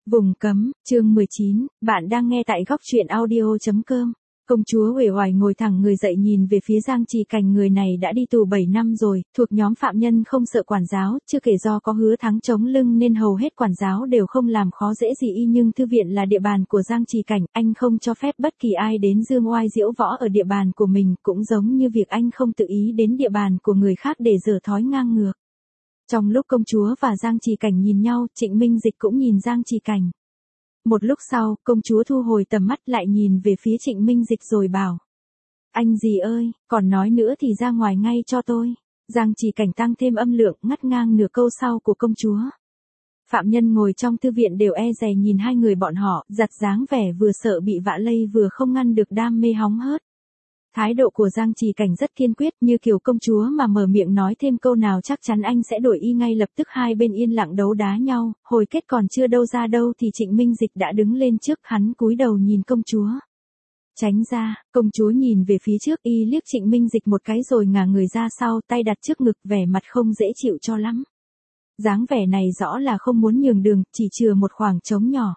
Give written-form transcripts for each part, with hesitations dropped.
Vùng cấm, chương 19, bạn đang nghe tại góc truyện audio.com. Công chúa uể oải ngồi thẳng người dậy nhìn về phía Giang Trì Cảnh, người này đã đi tù 7 năm rồi, thuộc nhóm phạm nhân không sợ quản giáo, chưa kể do có Hứa Thắng chống lưng nên hầu hết quản giáo đều không làm khó dễ gì y, nhưng thư viện là địa bàn của Giang Trì Cảnh, anh không cho phép bất kỳ ai đến dương oai diễu võ ở địa bàn của mình, cũng giống như việc anh không tự ý đến địa bàn của người khác để giở thói ngang ngược. Trong lúc công chúa và Giang Trì Cảnh nhìn nhau, Trịnh Minh Dịch cũng nhìn Giang Trì Cảnh. Một lúc sau, công chúa thu hồi tầm mắt lại nhìn về phía Trịnh Minh Dịch rồi bảo. Anh gì ơi, còn nói nữa thì ra ngoài ngay cho tôi. Giang Trì Cảnh tăng thêm âm lượng, ngắt ngang nửa câu sau của công chúa. Phạm nhân ngồi trong thư viện đều e dè nhìn hai người bọn họ, giặt dáng vẻ vừa sợ bị vạ lây vừa không ngăn được đam mê hóng hớt. Thái độ của Giang Trì Cảnh rất kiên quyết, như kiểu công chúa mà mở miệng nói thêm câu nào chắc chắn anh sẽ đổi y ngay lập tức. Hai bên yên lặng đấu đá nhau, hồi kết còn chưa đâu ra đâu thì Trịnh Minh Dịch đã đứng lên trước, hắn cúi đầu nhìn công chúa. Tránh ra, công chúa nhìn về phía trước, y liếc Trịnh Minh Dịch một cái rồi ngả người ra sau, tay đặt trước ngực, vẻ mặt không dễ chịu cho lắm. Dáng vẻ này rõ là không muốn nhường đường, chỉ chừa một khoảng trống nhỏ.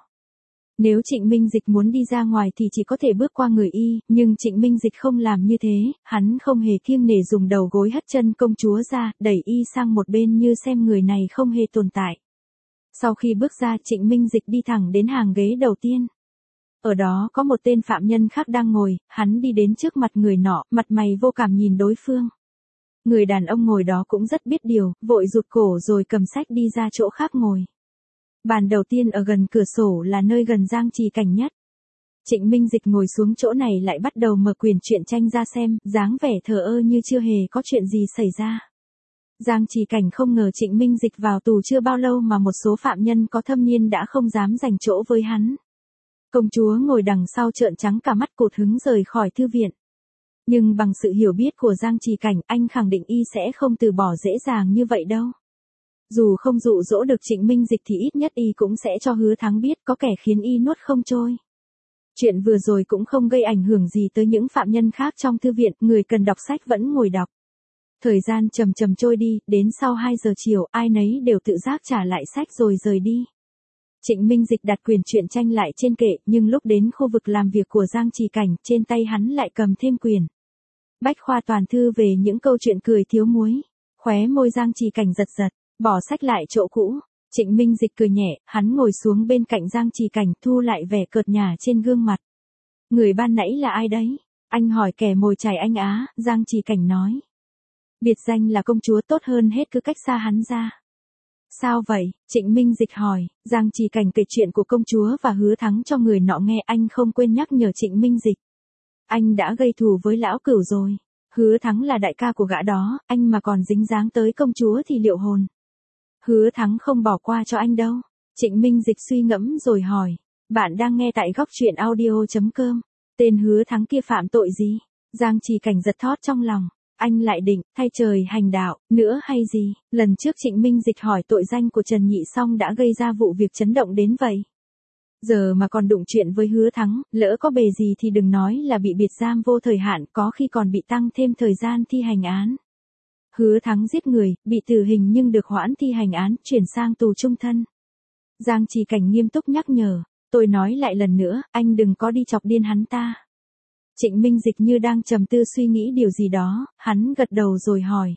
Nếu Trịnh Minh Dịch muốn đi ra ngoài thì chỉ có thể bước qua người y, nhưng Trịnh Minh Dịch không làm như thế, hắn không hề kiêng nể dùng đầu gối hất chân công chúa ra, đẩy y sang một bên như xem người này không hề tồn tại. Sau khi bước ra, Trịnh Minh Dịch đi thẳng đến hàng ghế đầu tiên. Ở đó có một tên phạm nhân khác đang ngồi, hắn đi đến trước mặt người nọ, mặt mày vô cảm nhìn đối phương. Người đàn ông ngồi đó cũng rất biết điều, vội rụt cổ rồi cầm sách đi ra chỗ khác ngồi. Bàn đầu tiên ở gần cửa sổ là nơi gần Giang Trì Cảnh nhất. Trịnh Minh Dịch ngồi xuống chỗ này lại bắt đầu mở quyển truyện tranh ra xem, dáng vẻ thờ ơ như chưa hề có chuyện gì xảy ra. Giang Trì Cảnh không ngờ Trịnh Minh Dịch vào tù chưa bao lâu mà một số phạm nhân có thâm niên đã không dám giành chỗ với hắn. Công chúa ngồi đằng sau trợn trắng cả mắt, cụt hứng rời khỏi thư viện. Nhưng bằng sự hiểu biết của Giang Trì Cảnh, anh khẳng định y sẽ không từ bỏ dễ dàng như vậy đâu. Dù không dụ dỗ được Trịnh Minh Dịch thì ít nhất y cũng sẽ cho Hứa Thắng biết có kẻ khiến y nuốt không trôi. Chuyện vừa rồi cũng không gây ảnh hưởng gì tới những phạm nhân khác trong thư viện, người cần đọc sách vẫn ngồi đọc. Thời gian chậm chậm trôi đi, đến sau 2 giờ chiều, ai nấy đều tự giác trả lại sách rồi rời đi. Trịnh Minh Dịch đặt quyển truyện tranh lại trên kệ, nhưng lúc đến khu vực làm việc của Giang Trì Cảnh, trên tay hắn lại cầm thêm quyển Bách khoa toàn thư về những câu chuyện cười thiếu muối. Khóe môi Giang Trì Cảnh giật giật. Bỏ sách lại chỗ cũ, Trịnh Minh Dịch cười nhẹ, hắn ngồi xuống bên cạnh Giang Trì Cảnh, thu lại vẻ cợt nhả trên gương mặt. Người ban nãy là ai đấy? Anh hỏi kẻ mồi chài anh á, Giang Trì Cảnh nói. Biệt danh là công chúa, tốt hơn hết cứ cách xa hắn ra. Sao vậy? Trịnh Minh Dịch hỏi. Giang Trì Cảnh kể chuyện của công chúa và Hứa Thắng cho người nọ nghe, anh không quên nhắc nhở Trịnh Minh Dịch. Anh đã gây thù với lão cửu rồi. Hứa Thắng là đại ca của gã đó, anh mà còn dính dáng tới công chúa thì liệu hồn. Hứa Thắng không bỏ qua cho anh đâu. Trịnh Minh Dịch suy ngẫm rồi hỏi. Bạn đang nghe tại góc truyện audio.com. Tên Hứa Thắng kia phạm tội gì? Giang Trì Cảnh giật thót trong lòng. Anh lại định thay trời hành đạo nữa hay gì? Lần trước Trịnh Minh Dịch hỏi tội danh của Trần Nhị Song đã gây ra vụ việc chấn động đến vậy. Giờ mà còn đụng chuyện với Hứa Thắng, lỡ có bề gì thì đừng nói là bị biệt giam vô thời hạn, có khi còn bị tăng thêm thời gian thi hành án. Hứa Thắng giết người, bị tử hình nhưng được hoãn thi hành án, chuyển sang tù chung thân. Giang Trì Cảnh nghiêm túc nhắc nhở, tôi nói lại lần nữa, anh đừng có đi chọc điên hắn ta. Trịnh Minh Dịch như đang trầm tư suy nghĩ điều gì đó, hắn gật đầu rồi hỏi.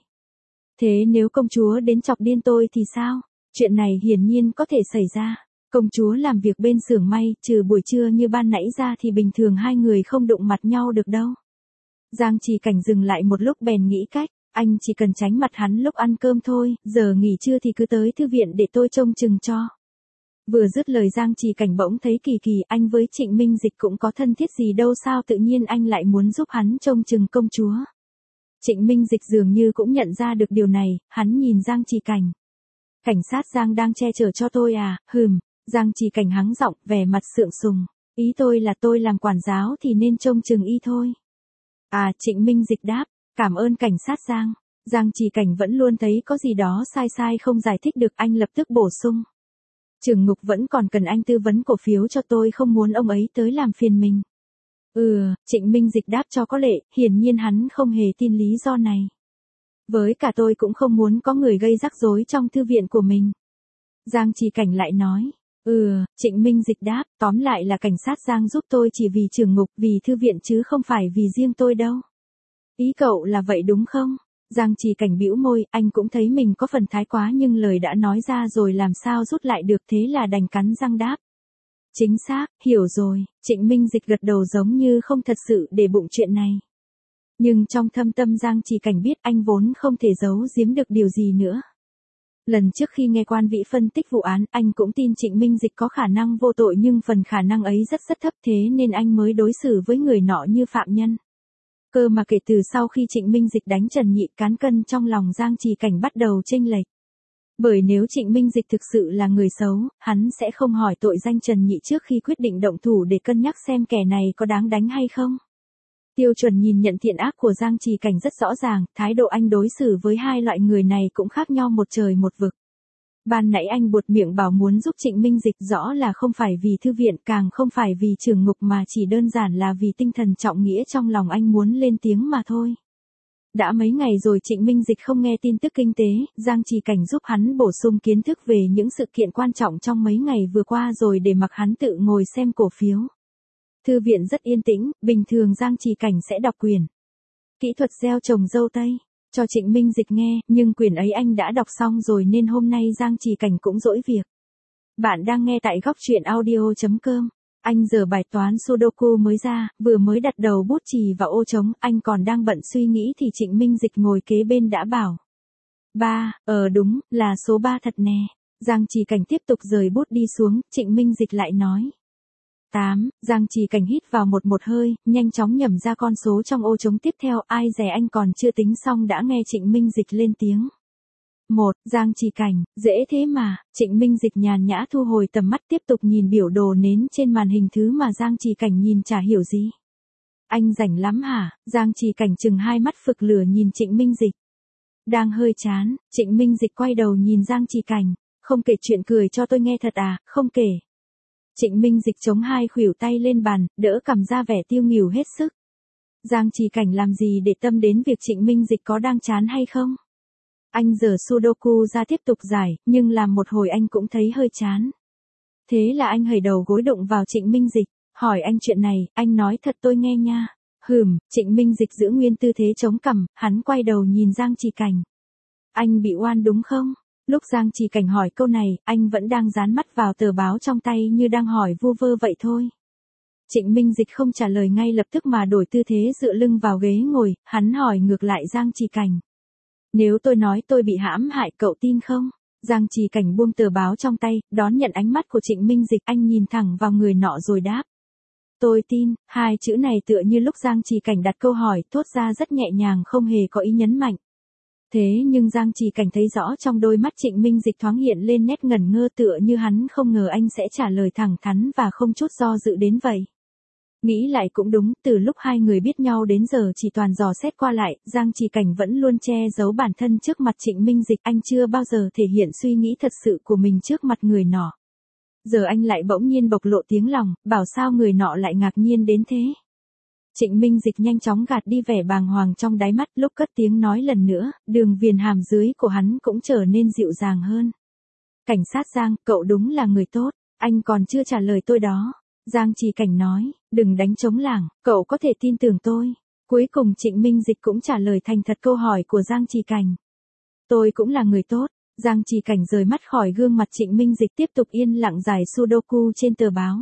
Thế nếu công chúa đến chọc điên tôi thì sao? Chuyện này hiển nhiên có thể xảy ra. Công chúa làm việc bên xưởng may, trừ buổi trưa như ban nãy ra thì bình thường hai người không đụng mặt nhau được đâu. Giang Trì Cảnh dừng lại một lúc bèn nghĩ cách. Anh chỉ cần tránh mặt hắn lúc ăn cơm thôi, giờ nghỉ trưa thì cứ tới thư viện để tôi trông chừng cho. Vừa dứt lời Giang Trì Cảnh bỗng thấy kỳ kỳ, anh với Trịnh Minh Dịch cũng có thân thiết gì đâu, sao tự nhiên anh lại muốn giúp hắn trông chừng công chúa. Trịnh Minh Dịch dường như cũng nhận ra được điều này, hắn nhìn Giang Trì Cảnh. Cảnh sát Giang đang che chở cho tôi à? Giang Trì Cảnh hắng giọng, vẻ mặt sượng sùng. Ý tôi là tôi làm quản giáo thì nên trông chừng y thôi. À, Trịnh Minh Dịch đáp. Cảm ơn cảnh sát Giang. Giang Trì Cảnh vẫn luôn thấy có gì đó sai sai không giải thích được, anh lập tức bổ sung. Trưởng ngục vẫn còn cần anh tư vấn cổ phiếu cho tôi, không muốn ông ấy tới làm phiền mình. Trịnh Minh Dịch đáp cho có lệ, hiển nhiên hắn không hề tin lý do này. Với cả tôi cũng không muốn có người gây rắc rối trong thư viện của mình. Giang Trì Cảnh lại nói. Trịnh Minh Dịch đáp, tóm lại là cảnh sát Giang giúp tôi chỉ vì trưởng ngục, vì thư viện chứ không phải vì riêng tôi đâu. Ý cậu là vậy đúng không? Giang Trì Cảnh bĩu môi, anh cũng thấy mình có phần thái quá nhưng lời đã nói ra rồi làm sao rút lại được, thế là đành cắn răng đáp. Chính xác, hiểu rồi. Trịnh Minh Dịch gật đầu giống như không thật sự để bụng chuyện này. Nhưng trong thâm tâm Giang Trì Cảnh biết anh vốn không thể giấu giếm được điều gì nữa. Lần trước khi nghe Quan Vĩ phân tích vụ án, anh cũng tin Trịnh Minh Dịch có khả năng vô tội nhưng phần khả năng ấy rất rất thấp, thế nên anh mới đối xử với người nọ như phạm nhân. Cơ mà kể từ sau khi Trịnh Minh Dịch đánh Trần Nhị, cán cân trong lòng Giang Trì Cảnh bắt đầu chênh lệch. Bởi nếu Trịnh Minh Dịch thực sự là người xấu, hắn sẽ không hỏi tội danh Trần Nhị trước khi quyết định động thủ để cân nhắc xem kẻ này có đáng đánh hay không. Tiêu Chuẩn nhìn nhận thiện ác của Giang Trì Cảnh rất rõ ràng, thái độ anh đối xử với hai loại người này cũng khác nhau một trời một vực. Ban nãy anh buột miệng bảo muốn giúp Trịnh Minh Dịch, rõ là không phải vì thư viện, càng không phải vì trưởng ngục, mà chỉ đơn giản là vì tinh thần trọng nghĩa trong lòng anh muốn lên tiếng mà thôi. Đã mấy ngày rồi Trịnh Minh Dịch không nghe tin tức kinh tế, Giang Trì Cảnh giúp hắn bổ sung kiến thức về những sự kiện quan trọng trong mấy ngày vừa qua rồi để mặc hắn tự ngồi xem cổ phiếu. Thư viện rất yên tĩnh, bình thường Giang Trì Cảnh sẽ đọc quyển Kỹ thuật gieo trồng dâu tây cho Trịnh Minh Dịch nghe, nhưng quyển ấy anh đã đọc xong rồi nên hôm nay Giang Trì Cảnh cũng dỗi việc. Bạn đang nghe tại góc truyện audio.com. Anh giờ bài toán Sudoku mới ra, vừa mới đặt đầu bút chì vào ô trống, anh còn đang bận suy nghĩ thì Trịnh Minh Dịch ngồi kế bên đã bảo. 3, đúng, là số 3 thật nè. Giang Trì Cảnh tiếp tục rời bút đi xuống, Trịnh Minh Dịch lại nói. 8, Giang Trì Cảnh hít vào một hơi, nhanh chóng nhẩm ra con số trong ô trống tiếp theo, ai dè anh còn chưa tính xong đã nghe Trịnh Minh Dịch lên tiếng. 1, Giang Trì Cảnh, dễ thế mà. Trịnh Minh Dịch nhàn nhã thu hồi tầm mắt tiếp tục nhìn biểu đồ nến trên màn hình, thứ mà Giang Trì Cảnh nhìn chả hiểu gì. Anh rảnh lắm hả? Giang Trì Cảnh chừng hai mắt phực lửa nhìn Trịnh Minh Dịch. Đang hơi chán, Trịnh Minh Dịch quay đầu nhìn Giang Trì Cảnh. Không kể chuyện cười cho tôi nghe thật à? Không kể. Trịnh Minh Dịch chống hai khuỷu tay lên bàn, đỡ cằm ra vẻ tiêu nghỉu hết sức. Giang Trì Cảnh làm gì để tâm đến việc Trịnh Minh Dịch có đang chán hay không? Anh giở Sudoku ra tiếp tục giải, nhưng làm một hồi anh cũng thấy hơi chán. Thế là anh hẩy đầu gối đụng vào Trịnh Minh Dịch, hỏi anh chuyện này, anh nói thật tôi nghe nha. Trịnh Minh Dịch giữ nguyên tư thế chống cằm, hắn quay đầu nhìn Giang Trì Cảnh. Anh bị oan đúng không? Lúc Giang Trì Cảnh hỏi câu này, anh vẫn đang dán mắt vào tờ báo trong tay như đang hỏi vu vơ vậy thôi. Trịnh Minh Dịch không trả lời ngay lập tức mà đổi tư thế dựa lưng vào ghế ngồi, hắn hỏi ngược lại Giang Trì Cảnh. Nếu tôi nói tôi bị hãm hại cậu tin không? Giang Trì Cảnh buông tờ báo trong tay, đón nhận ánh mắt của Trịnh Minh Dịch, anh nhìn thẳng vào người nọ rồi đáp. Tôi tin, hai chữ này tựa như lúc Giang Trì Cảnh đặt câu hỏi, thốt ra rất nhẹ nhàng không hề có ý nhấn mạnh. Thế nhưng Giang Trì Cảnh thấy rõ trong đôi mắt Trịnh Minh Dịch thoáng hiện lên nét ngẩn ngơ, tựa như hắn không ngờ anh sẽ trả lời thẳng thắn và không chút do dự đến vậy. Nghĩ lại cũng đúng, từ lúc hai người biết nhau đến giờ chỉ toàn dò xét qua lại, Giang Trì Cảnh vẫn luôn che giấu bản thân trước mặt Trịnh Minh Dịch, anh chưa bao giờ thể hiện suy nghĩ thật sự của mình trước mặt người nọ. Giờ anh lại bỗng nhiên bộc lộ tiếng lòng, bảo sao người nọ lại ngạc nhiên đến thế. Trịnh Minh Dịch nhanh chóng gạt đi vẻ bàng hoàng trong đáy mắt, lúc cất tiếng nói lần nữa, đường viền hàm dưới của hắn cũng trở nên dịu dàng hơn. Cảnh sát Giang, cậu đúng là người tốt, anh còn chưa trả lời tôi đó. Giang Trì Cảnh nói, đừng đánh trống lảng, cậu có thể tin tưởng tôi. Cuối cùng Trịnh Minh Dịch cũng trả lời thành thật câu hỏi của Giang Trì Cảnh. Tôi cũng là người tốt. Giang Trì Cảnh rời mắt khỏi gương mặt Trịnh Minh Dịch, tiếp tục yên lặng giải Sudoku trên tờ báo.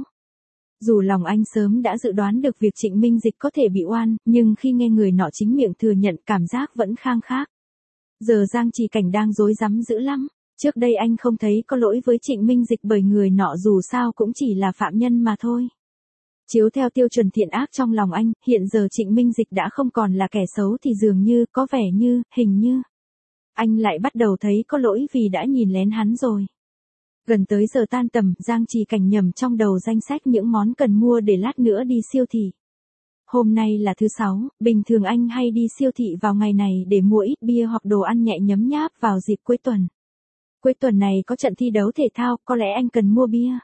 Dù lòng anh sớm đã dự đoán được việc Trịnh Minh Dịch có thể bị oan, nhưng khi nghe người nọ chính miệng thừa nhận cảm giác vẫn khang khác. Giờ Giang Trì Cảnh đang rối rắm dữ lắm. Trước đây anh không thấy có lỗi với Trịnh Minh Dịch bởi người nọ dù sao cũng chỉ là phạm nhân mà thôi. Chiếu theo tiêu chuẩn thiện ác trong lòng anh, hiện giờ Trịnh Minh Dịch đã không còn là kẻ xấu thì dường như, có vẻ như, hình như. Anh lại bắt đầu thấy có lỗi vì đã nhìn lén hắn rồi. Gần tới giờ tan tầm, Giang Trì Cảnh nhẩm trong đầu danh sách những món cần mua để lát nữa đi siêu thị. Hôm nay là thứ Sáu, bình thường anh hay đi siêu thị vào ngày này để mua ít bia hoặc đồ ăn nhẹ nhấm nháp vào dịp cuối tuần. Cuối tuần này có trận thi đấu thể thao, có lẽ anh cần mua bia.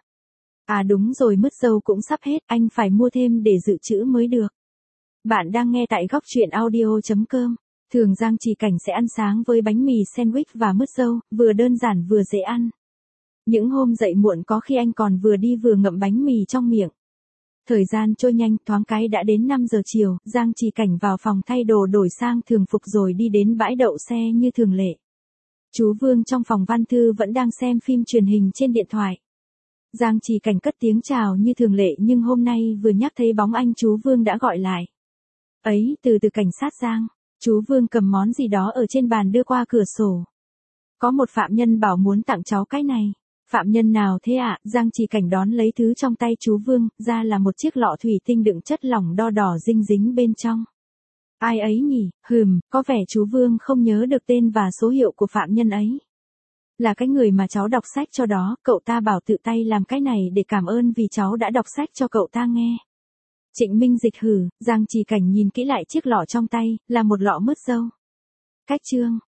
À đúng rồi, mứt dâu cũng sắp hết, anh phải mua thêm để dự trữ mới được. Bạn đang nghe tại góc truyện audio.com. Thường Giang Trì Cảnh sẽ ăn sáng với bánh mì sandwich và mứt dâu, vừa đơn giản vừa dễ ăn. Những hôm dậy muộn có khi anh còn vừa đi vừa ngậm bánh mì trong miệng. Thời gian trôi nhanh, thoáng cái đã đến 5 giờ chiều, Giang Trì Cảnh vào phòng thay đồ đổi sang thường phục rồi đi đến bãi đậu xe như thường lệ. Chú Vương trong phòng văn thư vẫn đang xem phim truyền hình trên điện thoại. Giang Trì Cảnh cất tiếng chào như thường lệ nhưng hôm nay vừa nhắc thấy bóng anh chú Vương đã gọi lại. Ấy, từ cảnh sát Giang. Chú Vương cầm món gì đó ở trên bàn đưa qua cửa sổ. Có một phạm nhân bảo muốn tặng cháu cái này. Phạm nhân nào thế ạ? Giang Trì Cảnh đón lấy thứ trong tay chú Vương, ra là một chiếc lọ thủy tinh đựng chất lỏng đo đỏ dinh dính bên trong. Ai ấy nhỉ? Có vẻ chú Vương không nhớ được tên và số hiệu của phạm nhân ấy. Là cái người mà cháu đọc sách cho đó, cậu ta bảo tự tay làm cái này để cảm ơn vì cháu đã đọc sách cho cậu ta nghe. Trịnh Minh Dịch Giang Trì Cảnh nhìn kỹ lại chiếc lọ trong tay, là một lọ mứt dâu. Cách chương